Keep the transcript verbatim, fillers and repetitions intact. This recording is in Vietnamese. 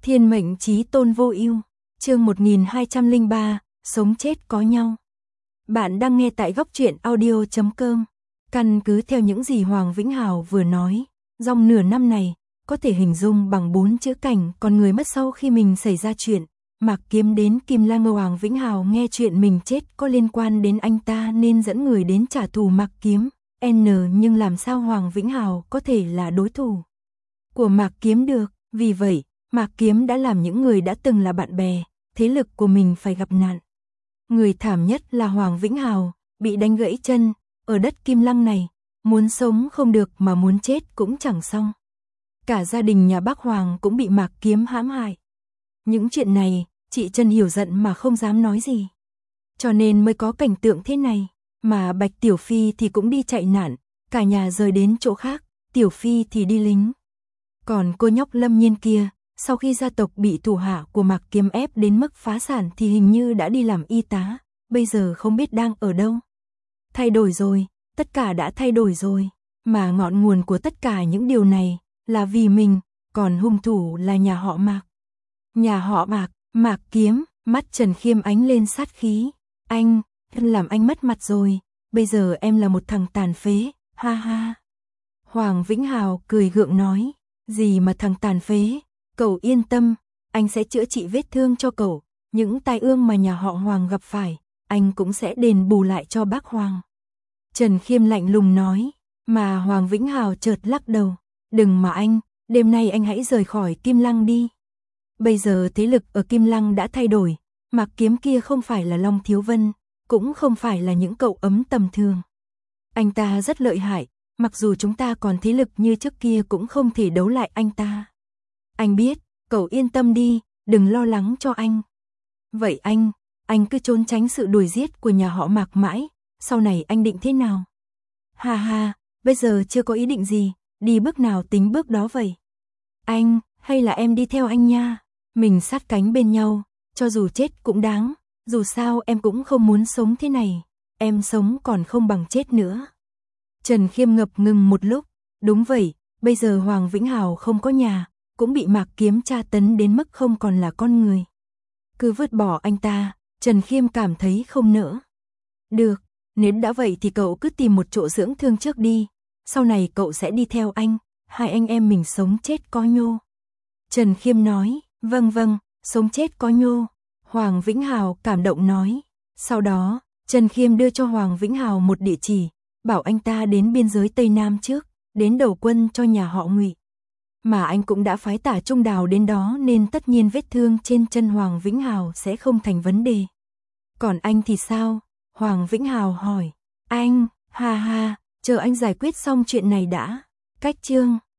Thiên mệnh chí tôn vô ưu, chương một nghìn hai trăm lẻ ba, sống chết có nhau. Bạn đang nghe tại góc truyện audio chấm com. Căn cứ theo những gì Hoàng Vĩnh Hào vừa nói, dòng nửa năm này có thể hình dung bằng bốn chữ cảnh con người mất sau khi mình xảy ra chuyện. Mạc Kiếm đến Kim Lang Hoàng Vĩnh Hào nghe chuyện mình chết có liên quan đến anh ta nên dẫn người đến trả thù Mạc Kiếm. N nhưng làm sao Hoàng Vĩnh Hào có thể là đối thủ của Mạc Kiếm được, vì vậy Mạc Kiếm đã làm những người đã từng là bạn bè, thế lực của mình phải gặp nạn. Người thảm nhất là Hoàng Vĩnh Hào, bị đánh gãy chân, ở đất Kim Lăng này, muốn sống không được mà muốn chết cũng chẳng xong. Cả gia đình nhà bác Hoàng cũng bị Mạc Kiếm hãm hại. Những chuyện này, chị Trân hiểu giận mà không dám nói gì. Cho nên mới có cảnh tượng thế này, mà Bạch Tiểu Phi thì cũng đi chạy nạn, cả nhà rời đến chỗ khác, Tiểu Phi thì đi lính. Còn cô nhóc Lâm Nhiên kia, sau khi gia tộc bị thủ hạ của Mạc Kiếm ép đến mức phá sản thì hình như đã đi làm y tá, bây giờ không biết đang ở đâu. Thay đổi rồi, tất cả đã thay đổi rồi, mà ngọn nguồn của tất cả những điều này là vì mình, còn hung thủ là nhà họ Mạc. Nhà họ Mạc, Mạc Kiếm, mắt Trần Khiêm ánh lên sát khí. Anh, làm anh mất mặt rồi, bây giờ em là một thằng tàn phế, ha ha. Hoàng Vĩnh Hào cười gượng nói, gì mà thằng tàn phế, cậu yên tâm, anh sẽ chữa trị vết thương cho cậu, những tai ương mà nhà họ Hoàng gặp phải, anh cũng sẽ đền bù lại cho bác Hoàng. Trần Khiêm lạnh lùng nói, mà Hoàng Vĩnh Hào chợt lắc đầu, đừng mà anh, đêm nay anh hãy rời khỏi Kim Lăng đi. Bây giờ thế lực ở Kim Lăng đã thay đổi, Mạc Kiếm kia không phải là Long Thiếu Vân, cũng không phải là những cậu ấm tầm thường. Anh ta rất lợi hại, mặc dù chúng ta còn thế lực như trước kia cũng không thể đấu lại anh ta. Anh biết, cậu yên tâm đi, đừng lo lắng cho anh. Vậy anh, anh cứ trốn tránh sự đuổi giết của nhà họ Mạc mãi, sau này anh định thế nào? Ha ha, bây giờ chưa có ý định gì, đi bước nào tính bước đó vậy. Anh, hay là em đi theo anh nha, mình sát cánh bên nhau, cho dù chết cũng đáng, dù sao em cũng không muốn sống thế này, em sống còn không bằng chết nữa. Trần Khiêm ngập ngừng một lúc, đúng vậy, bây giờ Hoàng Vĩnh Hào không có nhà, cũng bị Mạc Kiếm tra tấn đến mức không còn là con người. Cứ vứt bỏ anh ta, Trần Khiêm cảm thấy không nỡ. Được, nếu đã vậy thì cậu cứ tìm một chỗ dưỡng thương trước đi, sau này cậu sẽ đi theo anh, hai anh em mình sống chết có nhô. Trần Khiêm nói, vâng vâng, sống chết có nhô. Hoàng Vĩnh Hào cảm động nói. Sau đó, Trần Khiêm đưa cho Hoàng Vĩnh Hào một địa chỉ, bảo anh ta đến biên giới Tây Nam trước, đến đầu quân cho nhà họ Ngụy. Mà anh cũng đã phái Tả Trung Đào đến đó nên tất nhiên vết thương trên chân Hoàng Vĩnh Hào sẽ không thành vấn đề. Còn anh thì sao? Hoàng Vĩnh Hào hỏi. Anh, ha ha, chờ anh giải quyết xong chuyện này đã. Cách chương